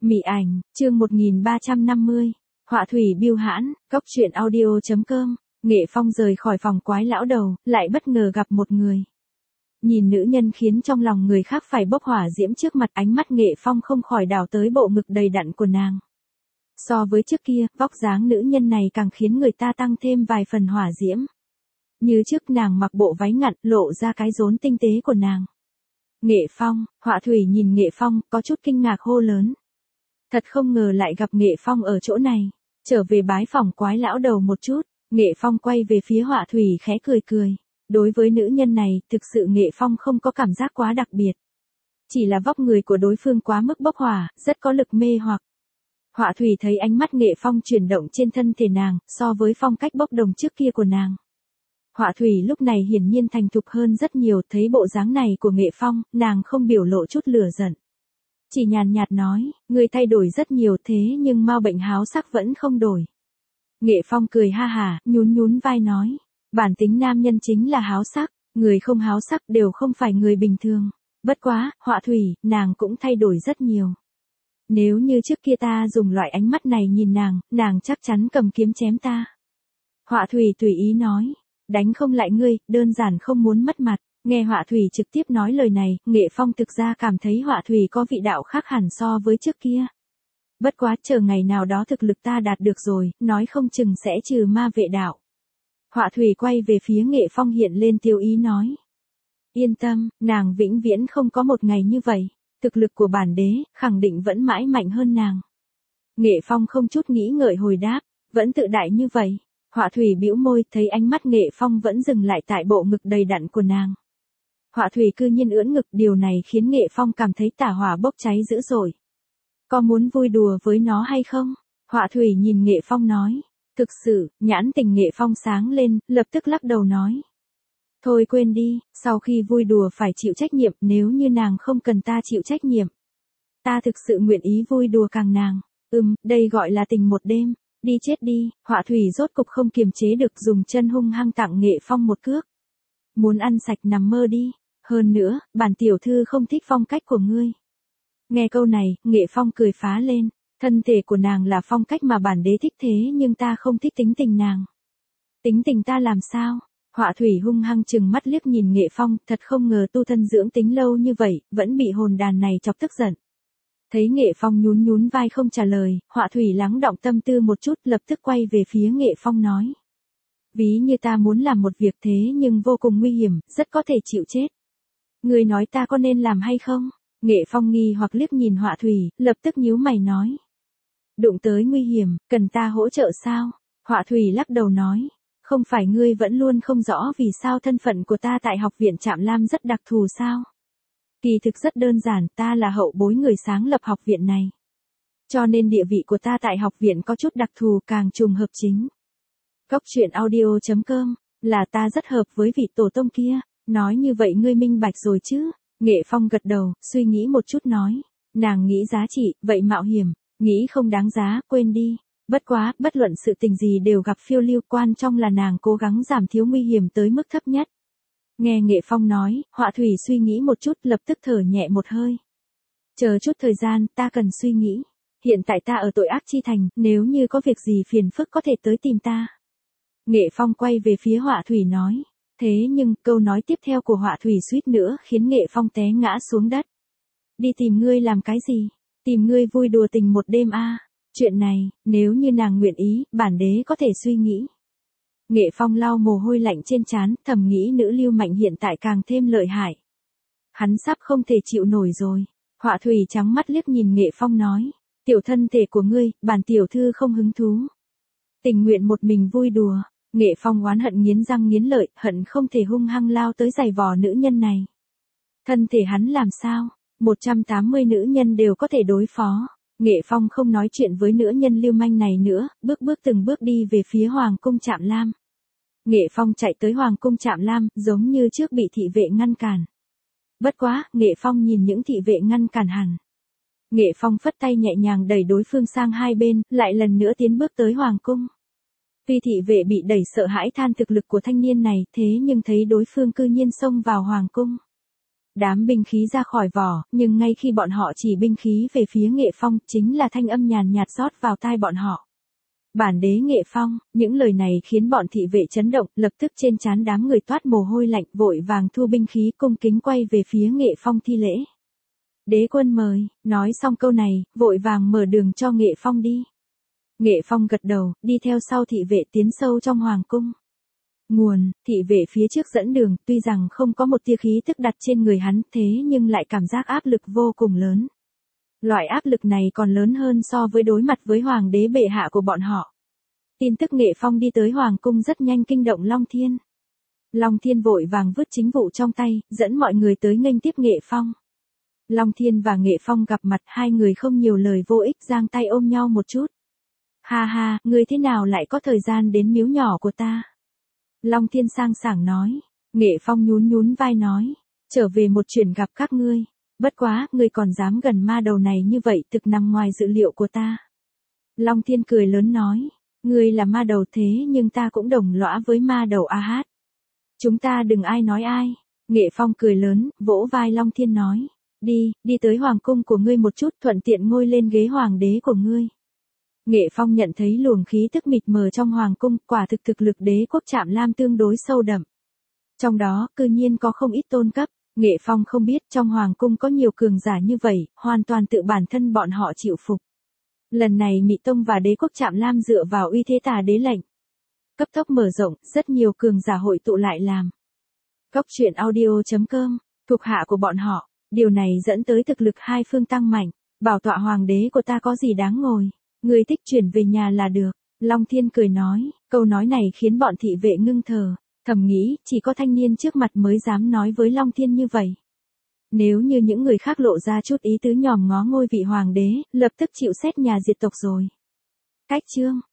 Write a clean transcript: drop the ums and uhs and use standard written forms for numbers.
Mị ảnh, chương 1350. Họa thủy Bưu Hãn, Cóc truyện audio.com. Nghệ Phong rời khỏi phòng quái lão đầu, lại bất ngờ gặp một người. Nhìn nữ nhân khiến trong lòng người khác phải bốc hỏa diễm trước mặt, ánh mắt Nghệ Phong không khỏi đảo tới bộ ngực đầy đặn của nàng. So với trước kia, vóc dáng nữ nhân này càng khiến người ta tăng thêm vài phần hỏa diễm. Như trước nàng mặc bộ váy ngặn, lộ ra cái rốn tinh tế của nàng. Nghệ Phong, Họa thủy nhìn Nghệ Phong, có chút kinh ngạc hô lớn. Thật không ngờ lại gặp Nghệ Phong ở chỗ này. Trở về bái phòng quái lão đầu một chút, Nghệ Phong quay về phía Họa thủy khẽ cười cười. Đối với nữ nhân này, thực sự Nghệ Phong không có cảm giác quá đặc biệt. Chỉ là vóc người của đối phương quá mức bốc hỏa, rất có lực mê hoặc. Họa thủy thấy ánh mắt Nghệ Phong chuyển động trên thân thể nàng, so với phong cách bốc đồng trước kia của nàng. Họa thủy lúc này hiển nhiên thành thục hơn rất nhiều, thấy bộ dáng này của Nghệ Phong, nàng không biểu lộ chút lửa giận. Chỉ nhàn nhạt nói, người thay đổi rất nhiều thế nhưng mau bệnh háo sắc vẫn không đổi. Nghệ Phong cười ha hả, nhún vai nói, bản tính nam nhân chính là háo sắc, người không háo sắc đều không phải người bình thường. Bất quá, Họa thủy, nàng cũng thay đổi rất nhiều. Nếu như trước kia ta dùng loại ánh mắt này nhìn nàng chắc chắn cầm kiếm chém ta. Họa thủy tùy ý nói, đánh không lại ngươi, đơn giản không muốn mất mặt. Nghe Họa thủy trực tiếp nói lời này, Nghệ Phong thực ra cảm thấy Họa thủy có vị đạo khác hẳn so với trước kia. Bất quá chờ ngày nào đó thực lực ta đạt được rồi, nói không chừng sẽ trừ ma vệ đạo. Họa thủy quay về phía Nghệ Phong hiện lên tiêu ý nói. Yên tâm, nàng vĩnh viễn không có một ngày như vậy. Thực lực của bản đế, khẳng định vẫn mãi mạnh hơn nàng. Nghệ Phong không chút nghĩ ngợi hồi đáp, vẫn tự đại như vậy. Họa thủy bĩu môi, thấy ánh mắt Nghệ Phong vẫn dừng lại tại bộ ngực đầy đặn của nàng. Họa thủy cư nhiên ưỡn ngực, điều này khiến Nghệ Phong cảm thấy tà hỏa bốc cháy dữ dội. Có muốn vui đùa với nó hay không? Họa thủy nhìn Nghệ Phong nói. Thực sự, nhãn tình Nghệ Phong sáng lên, lập tức lắc đầu nói. Thôi quên đi, sau khi vui đùa phải chịu trách nhiệm, nếu như nàng không cần ta chịu trách nhiệm. Ta thực sự nguyện ý vui đùa càng nàng. Đây gọi là tình một đêm. Đi chết đi, Họa thủy rốt cục không kiềm chế được, dùng chân hung hăng tặng Nghệ Phong một cước. Muốn ăn sạch nằm mơ đi. Hơn nữa, bản tiểu thư không thích phong cách của ngươi. Nghe câu này, Nghệ Phong cười phá lên. Thân thể của nàng là phong cách mà bản đế thích thế nhưng ta không thích tính tình nàng. Tính tình ta làm sao? Họa thủy hung hăng chừng mắt liếc nhìn Nghệ Phong, thật không ngờ tu thân dưỡng tính lâu như vậy, vẫn bị hồn đàn này chọc tức giận. Thấy Nghệ Phong nhún vai không trả lời, Họa thủy lắng đọng tâm tư một chút, lập tức quay về phía Nghệ Phong nói. Ví như ta muốn làm một việc thế nhưng vô cùng nguy hiểm, rất có thể chịu chết. Người nói ta có nên làm hay không? Nghệ Phong nghi hoặc liếc nhìn Họa thủy, lập tức nhíu mày nói. Đụng tới nguy hiểm, cần ta hỗ trợ sao? Họa thủy lắc đầu nói. Không phải ngươi vẫn luôn không rõ vì sao thân phận của ta tại học viện Trạm Lam rất đặc thù sao? Kỳ thực rất đơn giản, ta là hậu bối người sáng lập học viện này. Cho nên địa vị của ta tại học viện có chút đặc thù, càng trùng hợp chính. Cóc truyện audio.com, là ta rất hợp với vị tổ tông kia, nói như vậy ngươi minh bạch rồi chứ? Nghệ Phong gật đầu, suy nghĩ một chút nói. Nàng nghĩ giá trị, vậy mạo hiểm, nghĩ không đáng giá, quên đi. Bất quá, bất luận sự tình gì đều gặp phiêu lưu, quan trọng là nàng cố gắng giảm thiếu nguy hiểm tới mức thấp nhất. Nghe Nghệ Phong nói, Họa thủy suy nghĩ một chút, lập tức thở nhẹ một hơi. Chờ chút thời gian, ta cần suy nghĩ. Hiện tại ta ở tội ác chi thành, nếu như có việc gì phiền phức có thể tới tìm ta. Nghệ Phong quay về phía Họa thủy nói. Thế nhưng, câu nói tiếp theo của Họa thủy suýt nữa khiến Nghệ Phong té ngã xuống đất. Đi tìm ngươi làm cái gì? Tìm ngươi vui đùa tình một đêm à? Chuyện này, nếu như nàng nguyện ý, bản đế có thể suy nghĩ. Nghệ Phong lau mồ hôi lạnh trên trán, thầm nghĩ nữ lưu mạnh hiện tại càng thêm lợi hại. Hắn sắp không thể chịu nổi rồi. Họa thủy trắng mắt liếc nhìn Nghệ Phong nói. Tiểu thân thể của ngươi, bản tiểu thư không hứng thú. Tình nguyện một mình vui đùa. Nghệ Phong oán hận nghiến răng nghiến lợi, hận không thể hung hăng lao tới giày vò nữ nhân này. Thân thể hắn làm sao? 180 nữ nhân đều có thể đối phó. Nghệ Phong không nói chuyện với nữ nhân lưu manh này nữa, từng bước đi về phía Hoàng cung Trạm Lam. Nghệ Phong chạy tới Hoàng cung Trạm Lam, giống như trước bị thị vệ ngăn cản. Bất quá, Nghệ Phong nhìn những thị vệ ngăn cản hẳn. Nghệ Phong phất tay nhẹ nhàng đẩy đối phương sang hai bên, lại lần nữa tiến bước tới Hoàng cung. Tuy thị vệ bị đẩy sợ hãi than thực lực của thanh niên này, thế nhưng thấy đối phương cư nhiên xông vào Hoàng cung. Đám binh khí ra khỏi vỏ, nhưng ngay khi bọn họ chỉ binh khí về phía Nghệ Phong, chính là thanh âm nhàn nhạt rót vào tai bọn họ. Bản đế Nghệ Phong, những lời này khiến bọn thị vệ chấn động, lập tức trên trán đám người toát mồ hôi lạnh, vội vàng thu binh khí cung kính quay về phía Nghệ Phong thi lễ. Đế quân mời, nói xong câu này, vội vàng mở đường cho Nghệ Phong đi. Nghệ Phong gật đầu, đi theo sau thị vệ tiến sâu trong hoàng cung. Nguồn, thị vệ phía trước dẫn đường, tuy rằng không có một tia khí tức đặt trên người hắn, thế nhưng lại cảm giác áp lực vô cùng lớn. Loại áp lực này còn lớn hơn so với đối mặt với hoàng đế bệ hạ của bọn họ. Tin tức Nghệ Phong đi tới hoàng cung rất nhanh kinh động Long Thiên. Long Thiên vội vàng vứt chính vụ trong tay, dẫn mọi người tới nghênh tiếp Nghệ Phong. Long Thiên và Nghệ Phong gặp mặt, hai người không nhiều lời vô ích, giang tay ôm nhau một chút. Ha ha, ngươi thế nào lại có thời gian đến miếu nhỏ của ta? Long Thiên sang sảng nói. Nghệ Phong nhún nhún vai nói. Trở về một chuyện gặp các ngươi. Bất quá, ngươi còn dám gần ma đầu này như vậy, thực nằm ngoài dự liệu của ta. Long Thiên cười lớn nói. Ngươi là ma đầu thế nhưng ta cũng đồng lõa với ma đầu A Hát. Chúng ta đừng ai nói ai. Nghệ Phong cười lớn, vỗ vai Long Thiên nói. Đi tới hoàng cung của ngươi một chút, thuận tiện ngồi lên ghế hoàng đế của ngươi. Nghệ Phong nhận thấy luồng khí tức mịt mờ trong hoàng cung, quả thực thực lực đế quốc Trạm Lam tương đối sâu đậm. Trong đó, cư nhiên có không ít tôn cấp. Nghệ Phong không biết trong hoàng cung có nhiều cường giả như vậy, hoàn toàn tự bản thân bọn họ chịu phục. Lần này Mị Tông và đế quốc Trạm Lam dựa vào uy thế Tà đế lệnh cấp tốc mở rộng, rất nhiều cường giả hội tụ lại làm. Góc truyện audio.com, thuộc hạ của bọn họ, điều này dẫn tới thực lực hai phương tăng mạnh. Bảo tọa hoàng đế của ta có gì đáng ngồi, người thích chuyển về nhà là được. Long Thiên cười nói, câu nói này khiến bọn thị vệ ngưng thở, thầm nghĩ chỉ có thanh niên trước mặt mới dám nói với Long Thiên như vậy. Nếu như những người khác lộ ra chút ý tứ nhòm ngó ngôi vị hoàng đế, lập tức chịu xét nhà diệt tộc rồi. Cách chương